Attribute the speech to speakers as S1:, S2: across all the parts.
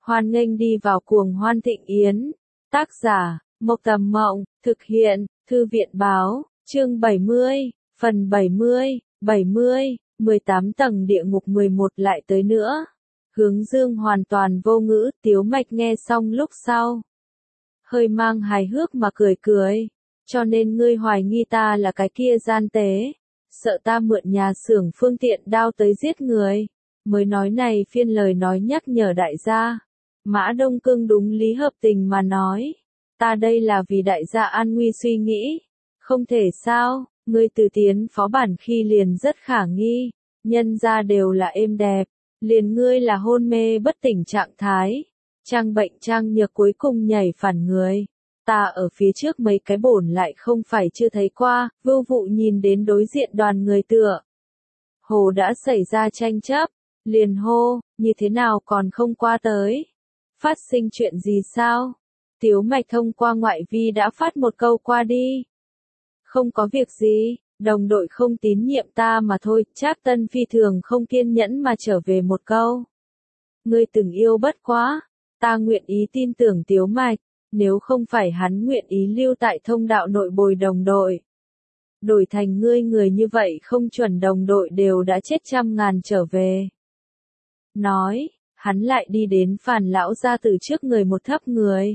S1: Hoan nghênh đi vào cuồng hoan thịnh yến. Tác giả, Mộc Tầm Mộng, thực hiện, Thư viện Báo, chương 70, phần 70, 18 tầng địa ngục 11 lại tới nữa. Hướng Dương hoàn toàn vô ngữ, Tiếu Mạch nghe xong lúc sau. Hơi mang hài hước mà cười cười. Cho nên ngươi hoài nghi ta là cái kia gian tế. Sợ ta mượn nhà xưởng phương tiện đao tới giết người. Mới nói này phiên lời nói nhắc nhở đại gia. Mã Đông Cương đúng lý hợp tình mà nói. Ta đây là vì đại gia an nguy suy nghĩ. Không thể sao, ngươi từ tiến phó bản khi liền rất khả nghi. Nhân ra đều là êm đẹp. Liền ngươi là hôn mê bất tỉnh trạng thái. Trang bệnh trang nhược cuối cùng nhảy phản người. Ta ở phía trước mấy cái bổn lại không phải chưa thấy qua, vưu vụ nhìn đến đối diện đoàn người tựa. Hồ đã xảy ra tranh chấp, liền hô, như thế nào còn không qua tới. Phát sinh chuyện gì sao? Tiếu Mạch thông qua ngoại vi đã phát một câu qua đi. Không có việc gì, đồng đội không tín nhiệm ta mà thôi, Trác Tân phi thường không kiên nhẫn mà trở về một câu. Ngươi từng yêu bất quá, ta nguyện ý tin tưởng Tiếu Mạch. Nếu không phải hắn nguyện ý lưu tại thông đạo nội bồi đồng đội. Đổi thành ngươi người như vậy không chuẩn đồng đội đều đã chết trăm ngàn trở về. Nói, hắn lại đi đến Phàn lão gia tử trước người một thấp người.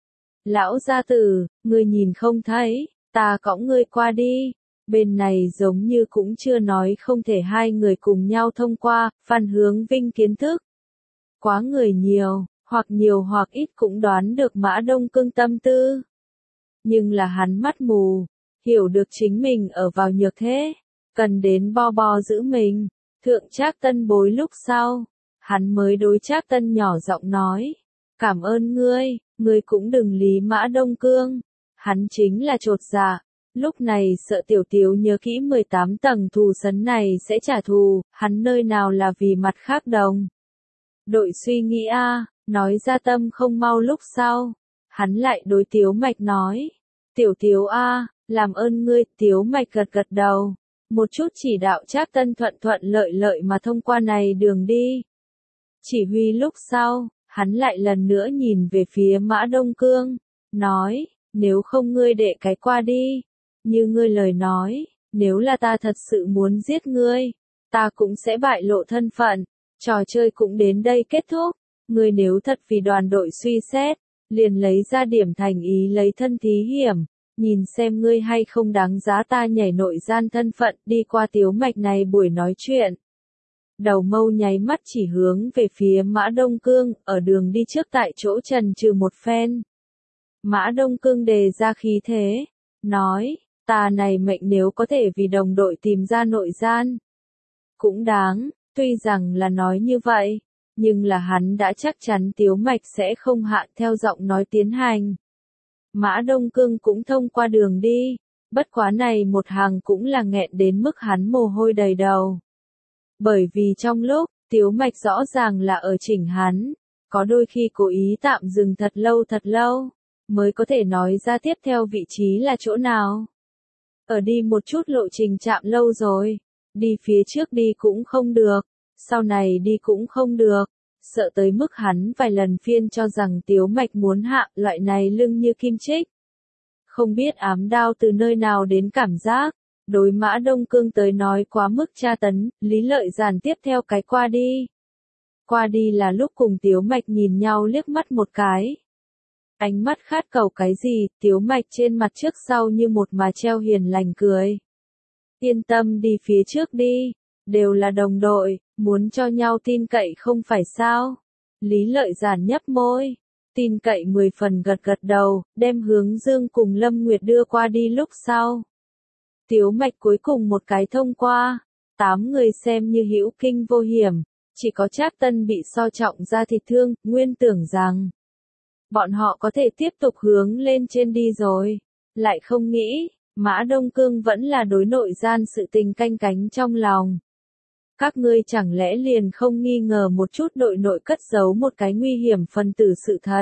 S1: Lão gia tử, ngươi nhìn không thấy, ta cõng ngươi qua đi. Bên này giống như cũng chưa nói không thể hai người cùng nhau thông qua, Phan Hướng Vinh kiến thức. Quá người nhiều. Hoặc nhiều hoặc ít cũng đoán được Mã Đông Cương tâm tư. Nhưng là hắn mắt mù, hiểu được chính mình ở vào nhược thế, cần đến bo giữ mình. Thượng Trác Tân bối lúc sau, hắn mới đối Trác Tân nhỏ giọng nói, cảm ơn ngươi cũng đừng lý Mã Đông Cương. Hắn chính là chột dạ, lúc này sợ tiểu Tiếu nhớ kỹ 18 tầng thù sấn này sẽ trả thù, hắn nơi nào là vì mặt khác đồng. Đội suy nghĩ nói ra tâm không mau lúc sau. Hắn lại đối Tiếu Mạch nói. Tiểu Tiếu làm ơn ngươi. Tiếu Mạch gật đầu. Một chút chỉ đạo Trác Tân thuận lợi mà thông qua này đường đi. Chỉ huy lúc sau, hắn lại lần nữa nhìn về phía Mã Đông Cương. Nói, nếu không ngươi đệ cái qua đi. Như ngươi lời nói, nếu là ta thật sự muốn giết ngươi, ta cũng sẽ bại lộ thân phận. Trò chơi cũng đến đây kết thúc. Ngươi nếu thật vì đoàn đội suy xét, liền lấy ra điểm thành ý lấy thân thí hiểm, nhìn xem ngươi hay không đáng giá ta nhảy nội gian thân phận đi qua Tiếu Mạch này buổi nói chuyện. Đầu mâu nháy mắt chỉ hướng về phía Mã Đông Cương, ở đường đi trước tại chỗ trần trừ một phen. Mã Đông Cương đề ra khí thế, nói, ta này mệnh nếu có thể vì đồng đội tìm ra nội gian. Cũng đáng, tuy rằng là nói như vậy. Nhưng là hắn đã chắc chắn Tiếu Mạch sẽ không hạ theo giọng nói tiến hành. Mã Đông Cương cũng thông qua đường đi, bất quá này một hàng cũng là nghẹn đến mức hắn mồ hôi đầy đầu. Bởi vì trong lúc, Tiếu Mạch rõ ràng là ở chỉnh hắn, có đôi khi cố ý tạm dừng thật lâu, mới có thể nói ra tiếp theo vị trí là chỗ nào. Ở đi một chút lộ trình chạm lâu rồi, đi phía trước đi cũng không được. Sau này đi cũng không được, sợ tới mức hắn vài lần phiên cho rằng Tiếu Mạch muốn hạ loại này lưng như kim chích. Không biết ám đao từ nơi nào đến cảm giác, đối Mã Đông Cương tới nói quá mức tra tấn, Lý Lợi Giản tiếp theo cái qua đi. Qua đi là lúc cùng Tiếu Mạch nhìn nhau liếc mắt một cái. Ánh mắt khát cầu cái gì, Tiếu Mạch trên mặt trước sau như một mà treo hiền lành cười. Yên tâm đi phía trước đi, đều là đồng đội. Muốn cho nhau tin cậy không phải sao? Lý Lợi Giản nhấp môi, tin cậy 10 phần gật đầu, đem Hướng Dương cùng Lâm Nguyệt đưa qua đi lúc sau. Tiếu Mạch cuối cùng một cái thông qua, 8 người xem như hữu kinh vô hiểm, chỉ có Trác Tân bị so trọng ra thịt thương, nguyên tưởng rằng bọn họ có thể tiếp tục hướng lên trên đi rồi, lại không nghĩ, Mã Đông Cương vẫn là đối nội gian sự tình canh cánh trong lòng. Các ngươi chẳng lẽ liền không nghi ngờ một chút đội nội cất giấu một cái nguy hiểm phân tử sự thật?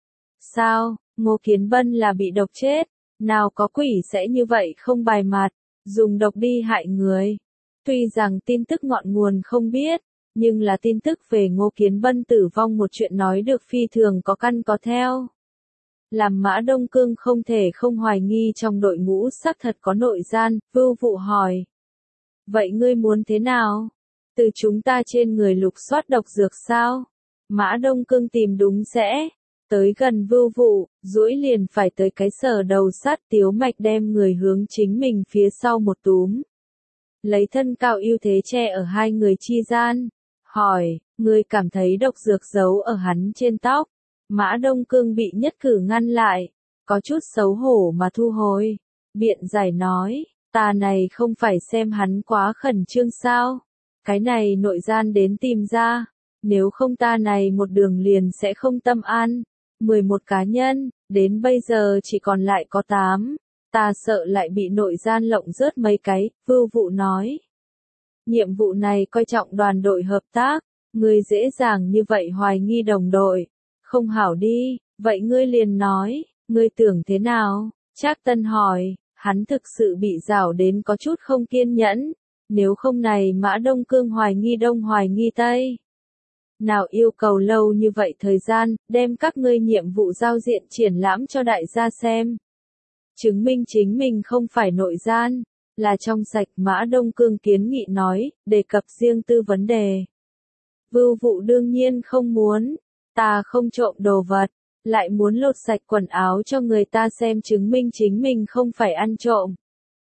S1: Sao, Ngô Kiến Bân là bị độc chết, nào có quỷ sẽ như vậy không bài mặt, dùng độc đi hại người. Tuy rằng tin tức ngọn nguồn không biết, nhưng là tin tức về Ngô Kiến Bân tử vong một chuyện nói được phi thường có căn có theo. Làm Mã Đông Cương không thể không hoài nghi trong đội ngũ xác thật có nội gian, Vưu Vụ hỏi. Vậy ngươi muốn thế nào? Từ chúng ta trên người lục soát độc dược sao? Mã Đông Cương tìm đúng sẽ. Tới gần Vưu Vụ, duỗi liền phải tới cái sở đầu sát Tiếu Mạch đem người hướng chính mình phía sau một túm. Lấy thân cao ưu thế che ở hai người chi gian. Hỏi, ngươi cảm thấy độc dược giấu ở hắn trên tóc. Mã Đông Cương bị nhất cử ngăn lại. Có chút xấu hổ mà thu hồi. Biện giải nói, ta này không phải xem hắn quá khẩn trương sao. Cái này nội gian đến tìm ra. Nếu không ta này một đường liền sẽ không tâm an. 11 cá nhân, đến bây giờ chỉ còn lại có 8. Ta sợ lại bị nội gian lộng rớt mấy cái, Vưu Vụ nói. Nhiệm vụ này coi trọng đoàn đội hợp tác, ngươi dễ dàng như vậy hoài nghi đồng đội. Không hảo đi, vậy ngươi liền nói, ngươi tưởng thế nào? Trác Tân hỏi, hắn thực sự bị rảo đến có chút không kiên nhẫn. Nếu không này Mã Đông Cương hoài nghi đông hoài nghi tây. Nào yêu cầu lâu như vậy thời gian, đem các ngươi nhiệm vụ giao diện triển lãm cho đại gia xem. Chứng minh chính mình không phải nội gian, là trong sạch. Mã Đông Cương kiến nghị nói, đề cập riêng tư vấn đề. Vưu Vụ đương nhiên không muốn, ta không trộm đồ vật, lại muốn lột sạch quần áo cho người ta xem chứng minh chính mình không phải ăn trộm.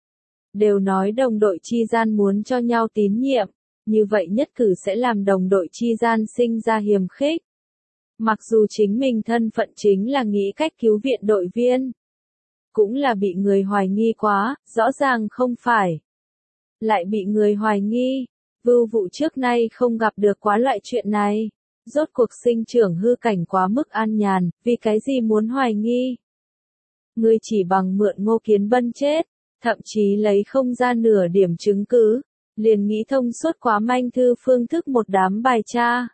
S1: Đều nói đồng đội chi gian muốn cho nhau tín nhiệm, như vậy nhất cử sẽ làm đồng đội chi gian sinh ra hiềm khích. Mặc dù chính mình thân phận chính là nghĩ cách cứu viện đội viên, cũng là bị người hoài nghi quá, rõ ràng không phải. Lại bị người hoài nghi, Vưu Vụ trước nay không gặp được quá loại chuyện này. Rốt cuộc sinh trưởng hư cảnh quá mức an nhàn, vì cái gì muốn hoài nghi? Ngươi chỉ bằng mượn Ngô Kiến Bân chết, thậm chí lấy không ra nửa điểm chứng cứ, liền nghĩ thông suốt quá manh thư phương thức một đám bài tra.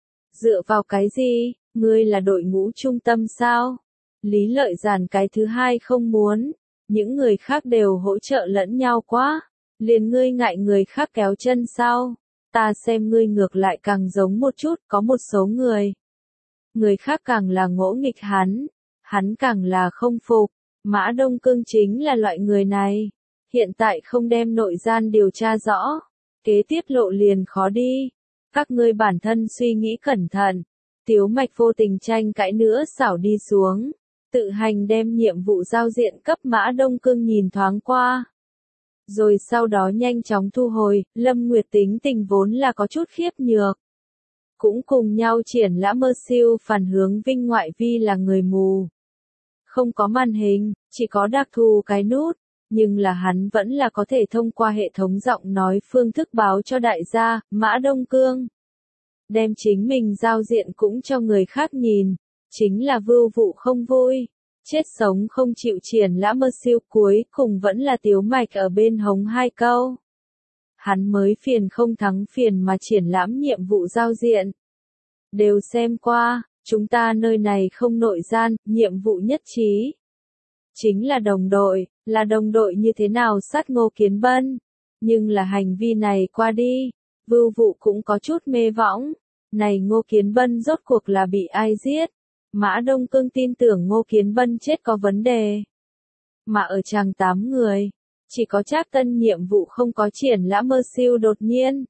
S1: Dựa vào cái gì, ngươi là đội ngũ trung tâm sao? Lý Lợi Giản cái thứ hai không muốn, những người khác đều hỗ trợ lẫn nhau quá, liền ngươi ngại người khác kéo chân sao? Ta xem ngươi ngược lại càng giống một chút, có một số người. Người khác càng là ngỗ nghịch hắn càng là không phục. Mã Đông Cương chính là loại người này. Hiện tại không đem nội gian điều tra rõ, kế tiết lộ liền khó đi. Các ngươi bản thân suy nghĩ cẩn thận. Tiếu Mạch vô tình tranh cãi nữa xảo đi xuống. Tự hành đem nhiệm vụ giao diện cấp Mã Đông Cương nhìn thoáng qua. Rồi sau đó nhanh chóng thu hồi, Lâm Nguyệt tính tình vốn là có chút khiếp nhược. Cũng cùng nhau triển lãm mơ siêu phản hướng Vinh ngoại vi là người mù. Không có màn hình, chỉ có đặc thù cái nút, nhưng là hắn vẫn là có thể thông qua hệ thống giọng nói phương thức báo cho đại gia, Mã Đông Cương. Đem chính mình giao diện cũng cho người khác nhìn, chính là Vưu Vụ không vui. Chết sống không chịu triển lãm mơ siêu cuối cùng vẫn là Tiếu Mạch ở bên hống hai câu. Hắn mới phiền không thắng phiền mà triển lãm nhiệm vụ giao diện. Đều xem qua, chúng ta nơi này không nội gian, nhiệm vụ nhất trí. Chính là đồng đội như thế nào sát Ngô Kiến Bân. Nhưng là hành vi này qua đi, Vưu Vụ cũng có chút mê võng. Này Ngô Kiến Bân rốt cuộc là bị ai giết? Mã Đông Cương tin tưởng Ngô Kiến Bân chết có vấn đề. Mà ở chàng 8 người, chỉ có Trác Tân nhiệm vụ không có triển lãm mơ siêu đột nhiên.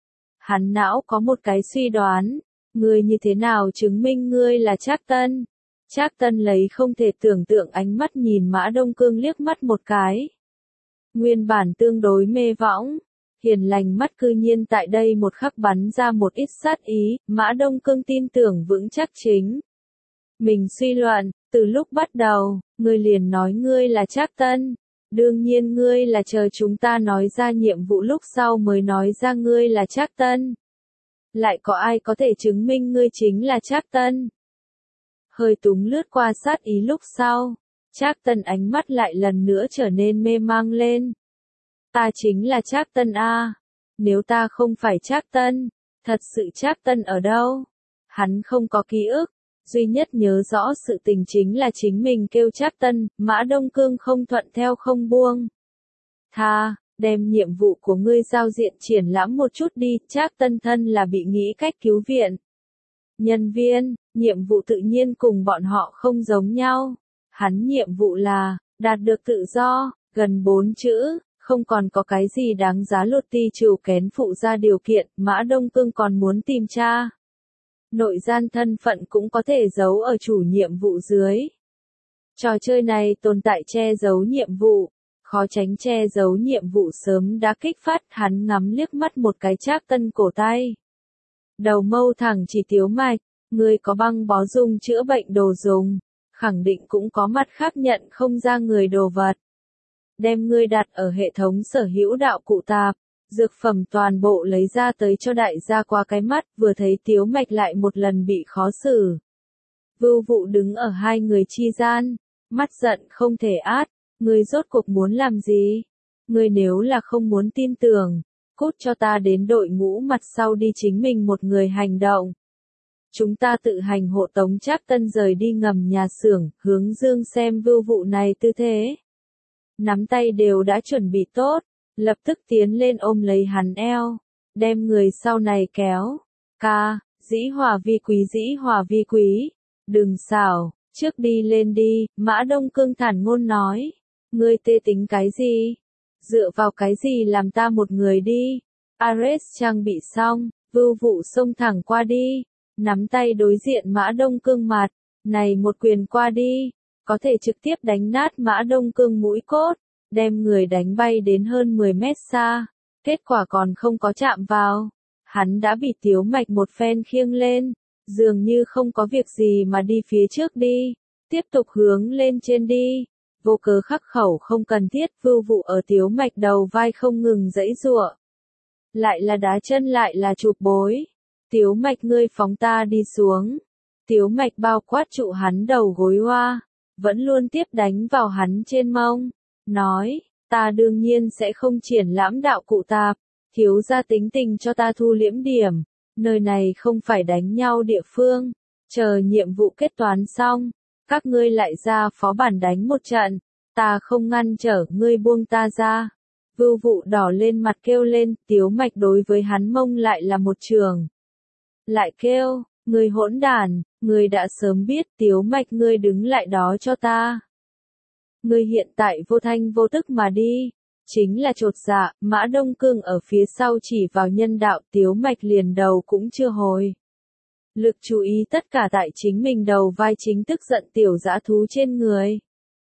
S1: Hắn não có một cái suy đoán, ngươi như thế nào chứng minh ngươi là Trác Tân? Trác Tân lấy không thể tưởng tượng ánh mắt nhìn Mã Đông Cương liếc mắt một cái. Nguyên bản tương đối mê võng, hiền lành mắt cư nhiên tại đây một khắc bắn ra một ít sát ý, Mã Đông Cương tin tưởng vững chắc chính. Mình suy luận, từ lúc bắt đầu, ngươi liền nói ngươi là Trác Tân. Đương nhiên ngươi là chờ chúng ta nói ra nhiệm vụ lúc sau mới nói ra ngươi là Trác Tân. Lại có ai có thể chứng minh ngươi chính là Trác Tân? Hơi túng lướt qua sát ý lúc sau, Trác Tân ánh mắt lại lần nữa trở nên mê mang lên. Ta chính là Trác Tân a. Nếu ta không phải Trác Tân, thật sự Trác Tân ở đâu? Hắn không có ký ức, duy nhất nhớ rõ sự tình chính là chính mình kêu Trác Tân. Mã Đông Cương không thuận theo không buông tha, đem nhiệm vụ của ngươi giao diện triển lãm một chút đi, Trác Tân thân là bị nghĩ cách cứu viện. Nhân viên, nhiệm vụ tự nhiên cùng bọn họ không giống nhau. Hắn nhiệm vụ là, đạt được tự do, gần 4 chữ, không còn có cái gì đáng giá lột ti trừ kén phụ ra điều kiện, Mã Đông Cương còn muốn tìm tra. Nội gian thân phận cũng có thể giấu ở chủ nhiệm vụ dưới. Trò chơi này tồn tại che giấu nhiệm vụ, khó tránh che giấu nhiệm vụ sớm đã kích phát, hắn ngắm liếc mắt một cái Trác Tân cổ tay. Đầu mâu thẳng chỉ Tiếu Mạch, ngươi có băng bó dùng chữa bệnh đồ dùng, khẳng định cũng có mặt khác nhận không ra người đồ vật. Đem ngươi đặt ở hệ thống sở hữu đạo cụ tạp, dược phẩm toàn bộ lấy ra tới cho đại gia qua cái mắt, vừa thấy Tiếu Mạch lại một lần bị khó xử. Vưu Vụ đứng ở hai người chi gian, mắt giận không thể át, ngươi rốt cuộc muốn làm gì? Ngươi nếu là không muốn tin tưởng, cút cho ta đến đội ngũ mặt sau đi chính mình một người hành động. Chúng ta tự hành hộ tống Trác Tân rời đi ngầm nhà xưởng, hướng Dương xem Vưu Vụ này tư thế. Nắm tay đều đã chuẩn bị tốt, lập tức tiến lên ôm lấy hắn eo, đem người sau này kéo. Ca, dĩ hòa vi quý, đừng xảo, trước đi lên đi, Mã Đông Cương thản ngôn nói. Ngươi tê tính cái gì? Dựa vào cái gì làm ta một người đi? Ares trang bị xong, Vưu Vụ xông thẳng qua đi, nắm tay đối diện Mã Đông Cương mặt, này một quyền qua đi, có thể trực tiếp đánh nát Mã Đông Cương mũi cốt, đem người đánh bay đến hơn 10 mét xa, kết quả còn không có chạm vào. Hắn đã bị Tiếu Mạch một phen khiêng lên, dường như không có việc gì mà đi phía trước đi, tiếp tục hướng lên trên đi. Vô cớ khắc khẩu không cần thiết, Vưu Vụ ở Tiếu Mạch đầu vai không ngừng giãy giụa. Lại là đá chân lại là chụp bối. Tiếu Mạch ngươi phóng ta đi xuống. Tiếu Mạch bao quát trụ hắn đầu gối hoa, vẫn luôn tiếp đánh vào hắn trên mông. Nói, ta đương nhiên sẽ không triển lãm đạo cụ tạp, thiếu gia tính tình cho ta thu liễm điểm. Nơi này không phải đánh nhau địa phương. Chờ nhiệm vụ kết toán xong, các ngươi lại ra phó bản đánh một trận, ta không ngăn trở, ngươi buông ta ra. Vưu Vụ đỏ lên mặt kêu lên, Tiếu Mạch đối với hắn mông lại là một trường. Lại kêu, ngươi hỗn đản, ngươi đã sớm biết, Tiếu Mạch ngươi đứng lại đó cho ta. Ngươi hiện tại vô thanh vô tức mà đi, chính là chột dạ, Mã Đông Cương ở phía sau chỉ vào nhân đạo, Tiếu Mạch liền đầu cũng chưa hồi. Lực chú ý tất cả tại chính mình đầu vai chính tức giận tiểu dã thú trên người.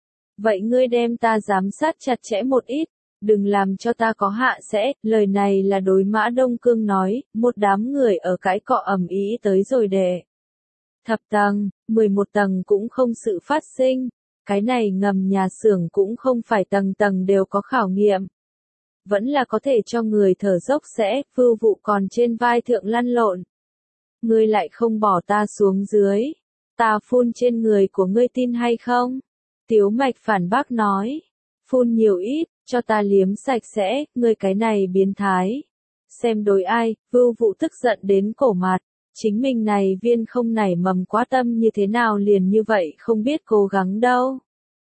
S1: Vậy ngươi đem ta giám sát chặt chẽ một ít, đừng làm cho ta có hạ sẽ, lời này là đối Mã Đông Cương nói, một đám người ở cái cọ ầm ĩ tới rồi đệ. Thập tầng, 11 tầng cũng không sự phát sinh, cái này ngầm nhà xưởng cũng không phải tầng tầng đều có khảo nghiệm. Vẫn là có thể cho người thở dốc sẽ, Vưu Vụ còn trên vai thượng lăn lộn. Ngươi lại không bỏ ta xuống dưới, ta phun trên người của ngươi tin hay không? Tiếu Mạch phản bác nói, phun nhiều ít, cho ta liếm sạch sẽ, ngươi cái này biến thái. Xem đối ai, Vưu Vụ tức giận đến cổ mặt, chính mình này viên không nảy mầm quá tâm như thế nào liền như vậy không biết cố gắng đâu.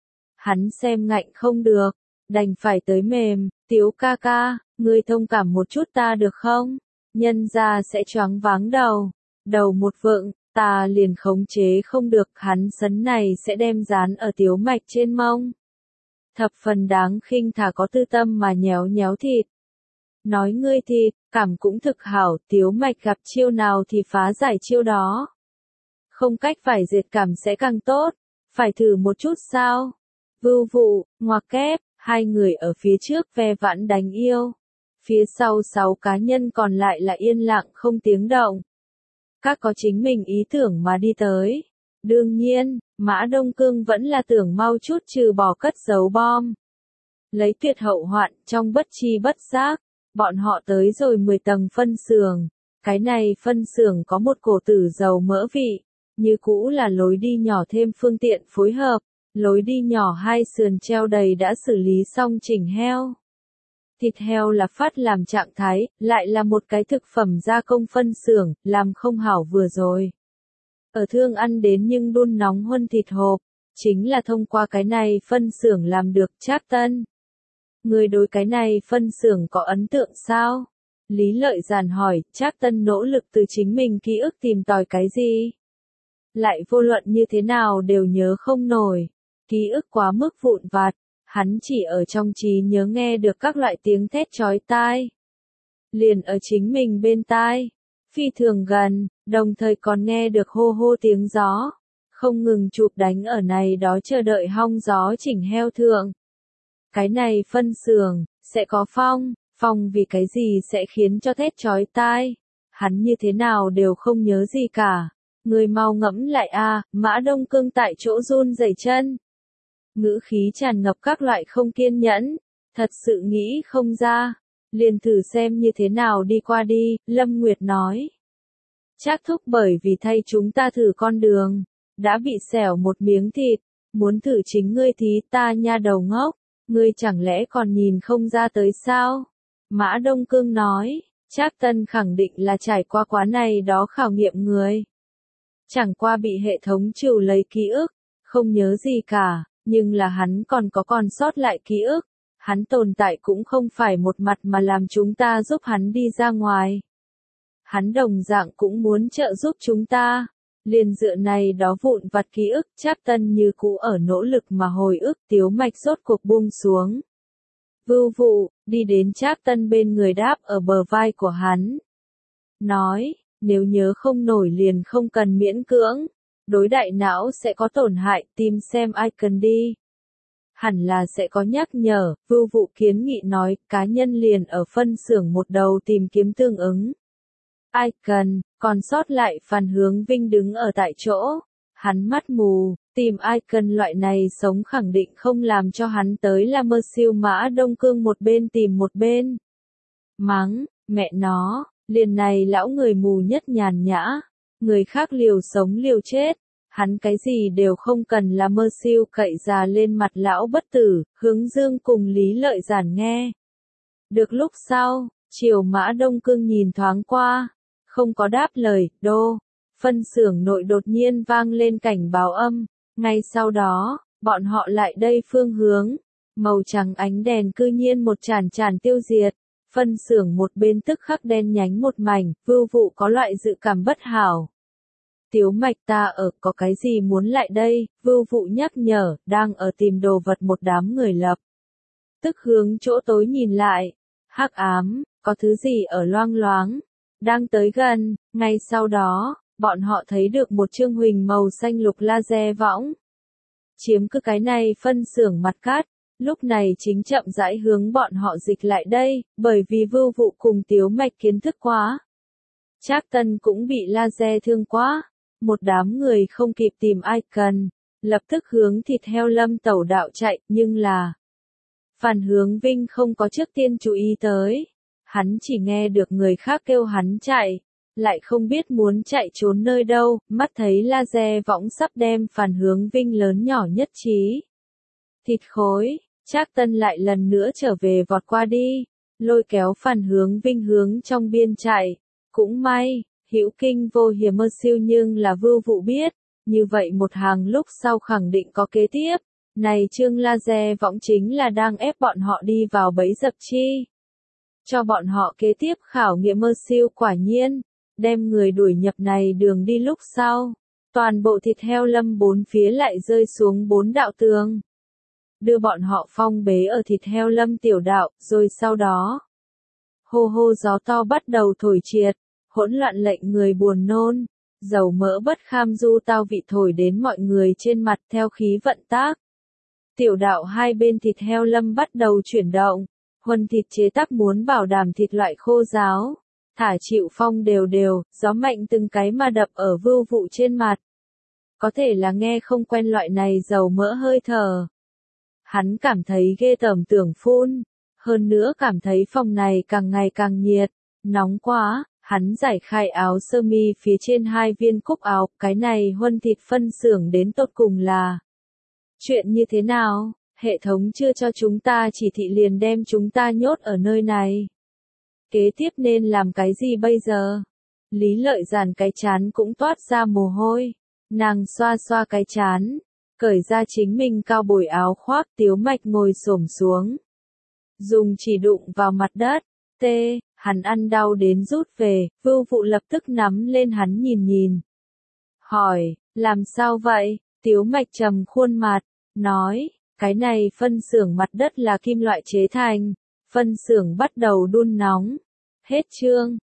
S1: Hắn xem ngạnh không được, đành phải tới mềm, Tiếu ca ca, ngươi thông cảm một chút ta được không? Nhân ra sẽ choáng váng đầu. Đầu một vượng, ta liền khống chế không được, hắn sấn này sẽ đem dán ở Tiếu Mạch trên mông. Thập phần đáng khinh thả có tư tâm mà nhéo nhéo thịt. Nói ngươi thịt, cảm cũng thực hảo, Tiếu Mạch gặp chiêu nào thì phá giải chiêu đó. Không cách phải diệt cảm sẽ càng tốt, phải thử một chút sao? Vưu Vụ, ngoặc kép, hai người ở phía trước ve vãn đánh yêu. Phía sau 6 cá nhân còn lại là yên lặng không tiếng động. Các có chính mình ý tưởng mà đi tới. Đương nhiên, Mã Đông Cương vẫn là tưởng mau chút trừ bỏ cất giấu bom. Lấy tuyệt hậu hoạn, trong bất chi bất giác, bọn họ tới rồi 10 tầng phân xưởng. Cái này phân xưởng có một cổ tử dầu mỡ vị, như cũ là lối đi nhỏ thêm phương tiện phối hợp, lối đi nhỏ hai sườn treo đầy đã xử lý xong chỉnh heo. Thịt heo là phát làm trạng thái, lại là một cái thực phẩm gia công phân xưởng, làm không hảo vừa rồi. Ở thương ăn đến nhưng đun nóng hơn thịt hộp, chính là thông qua cái này phân xưởng làm được Trác Tân. Người đối cái này phân xưởng có ấn tượng sao? Lý Lợi Giản hỏi, Trác Tân nỗ lực từ chính mình ký ức tìm tòi cái gì? Lại vô luận như thế nào đều nhớ không nổi. Ký ức quá mức vụn vặt, hắn chỉ ở trong trí nhớ nghe được các loại tiếng thét chói tai. Liền ở chính mình bên tai, phi thường gần, đồng thời còn nghe được hô hô tiếng gió, không ngừng chụp đánh ở này đó chờ đợi hong gió chỉnh heo thượng. Cái này phân xưởng, sẽ có phong vì cái gì sẽ khiến cho thét chói tai. Hắn như thế nào đều không nhớ gì cả. Người mau ngẫm lại a, Mã Đông Cương tại chỗ run rẩy chân. Ngữ khí tràn ngập các loại không kiên nhẫn, thật sự nghĩ không ra. Liền thử xem như thế nào đi qua đi, Lâm Nguyệt nói. Trác thúc bởi vì thay chúng ta thử con đường, đã bị xẻo một miếng thịt, muốn thử chính ngươi thí ta nha đầu ngốc, ngươi chẳng lẽ còn nhìn không ra tới sao? Mã Đông Cương nói, Trác Tân khẳng định là trải qua quá này đó khảo nghiệm người. Chẳng qua bị hệ thống trừ lấy ký ức, không nhớ gì cả, nhưng là hắn còn sót lại ký ức. Hắn tồn tại cũng không phải một mặt mà làm chúng ta giúp hắn đi ra ngoài. Hắn đồng dạng cũng muốn trợ giúp chúng ta. Liền dựa này đó vụn vặt ký ức, Trác Tân như cũ ở nỗ lực mà hồi ức, Tiếu Mạch rốt cuộc buông xuống. Vưu Vụ, đi đến Trác Tân bên người đáp ở bờ vai của hắn. Nói, nếu nhớ không nổi liền không cần miễn cưỡng. Đối đại não sẽ có tổn hại, tìm xem icon đi. Hẳn là sẽ có nhắc nhở, Vưu Vụ kiến nghị nói, cá nhân liền ở phân xưởng một đầu tìm kiếm tương ứng. Icon, còn sót lại Phan Hướng Vinh đứng ở tại chỗ. Hắn mắt mù, tìm icon loại này sống khẳng định không làm cho hắn tới là mơ siêu. Mã Đông Cương một bên tìm một bên. Mắng, mẹ nó, liền này lão người mù nhất nhàn nhã. Người khác liều sống liều chết. Hắn cái gì đều không cần là mơ siêu, cậy già lên mặt lão bất tử, Hướng Dương cùng Lý Lợi Giản nghe. Được lúc sau, chiều Mã Đông Cương nhìn thoáng qua, không có đáp lời, phân xưởng nội đột nhiên vang lên cảnh báo âm, ngay sau đó, bọn họ lại đây phương hướng, màu trắng ánh đèn cư nhiên một tràn tiêu diệt, phân xưởng một bên tức khắc đen nhánh một mảnh, Vưu Vụ có loại dự cảm bất hảo. Tiếu Mạch ta ở, có cái gì muốn lại đây? Vưu Vụ nhắc nhở, đang ở tìm đồ vật một đám người lập. Tức hướng chỗ tối nhìn lại, hắc ám, có thứ gì ở loang loáng, đang tới gần, ngay sau đó, bọn họ thấy được một chương huỳnh màu xanh lục laser võng. Chiếm cứ cái này phân xưởng mặt cát, lúc này chính chậm rãi hướng bọn họ dịch lại đây, bởi vì Vưu Vụ cùng Tiếu Mạch kiến thức quá. Trác Tân cũng bị laser thương quá. Một đám người không kịp tìm icon, lập tức hướng thịt heo Lâm Tẩu đạo chạy, nhưng là Phan Hướng Vinh không có trước tiên chú ý tới. Hắn chỉ nghe được người khác kêu hắn chạy, lại không biết muốn chạy trốn nơi đâu, mắt thấy laser võng sắp đem Phan Hướng Vinh lớn nhỏ nhất trí. Thịt khối, Trác Tân lại lần nữa trở về vọt qua đi, lôi kéo Phan Hướng Vinh hướng trong biên chạy, cũng may. Hữu kinh vô hiểm mơ siêu, nhưng là Vưu Vụ biết, như vậy một hàng lúc sau khẳng định có kế tiếp. Này chương laser võng chính là đang ép bọn họ đi vào bẫy dập chi. Cho bọn họ kế tiếp khảo nghiệm mơ siêu. Quả nhiên, đem người đuổi nhập này đường đi lúc sau. Toàn bộ thịt heo Lâm bốn phía lại rơi xuống 4 đạo tường. Đưa bọn họ phong bế ở thịt heo Lâm tiểu đạo, rồi sau đó. Hô hô gió to bắt đầu thổi triệt. Hỗn loạn lệnh người buồn nôn, dầu mỡ bất kham du tao vị thổi đến mọi người trên mặt theo khí vận tác. Tiểu đạo hai bên thịt heo Lâm bắt đầu chuyển động, huân thịt chế tác muốn bảo đảm thịt loại khô ráo, thả chịu phong đều, gió mạnh từng cái mà đập ở Vưu Vụ trên mặt. Có thể là nghe không quen loại này dầu mỡ hơi thở. Hắn cảm thấy ghê tởm tưởng phun, hơn nữa cảm thấy phòng này càng ngày càng nhiệt, nóng quá. Hắn giải khai áo sơ mi phía trên 2 viên cúc áo, cái này huân thịt phân xưởng đến tột cùng là chuyện như thế nào? Hệ thống chưa cho chúng ta chỉ thị liền đem chúng ta nhốt ở nơi này. Kế tiếp nên làm cái gì bây giờ? Lý Lợi Giản cái chán cũng toát ra mồ hôi. Nàng xoa xoa cái chán, cởi ra chính mình cao bồi áo khoác. Tiếu Mạch ngồi xổm xuống. dùng chỉ đụng vào mặt đất. T, hắn ăn đau đến rút về, Vưu Phụ lập tức nắm lên hắn nhìn. Hỏi, làm sao vậy? Tiếu Mạch trầm khuôn mặt, nói, cái này phân xưởng mặt đất là kim loại chế thành, phân xưởng bắt đầu đun nóng. Hết chương.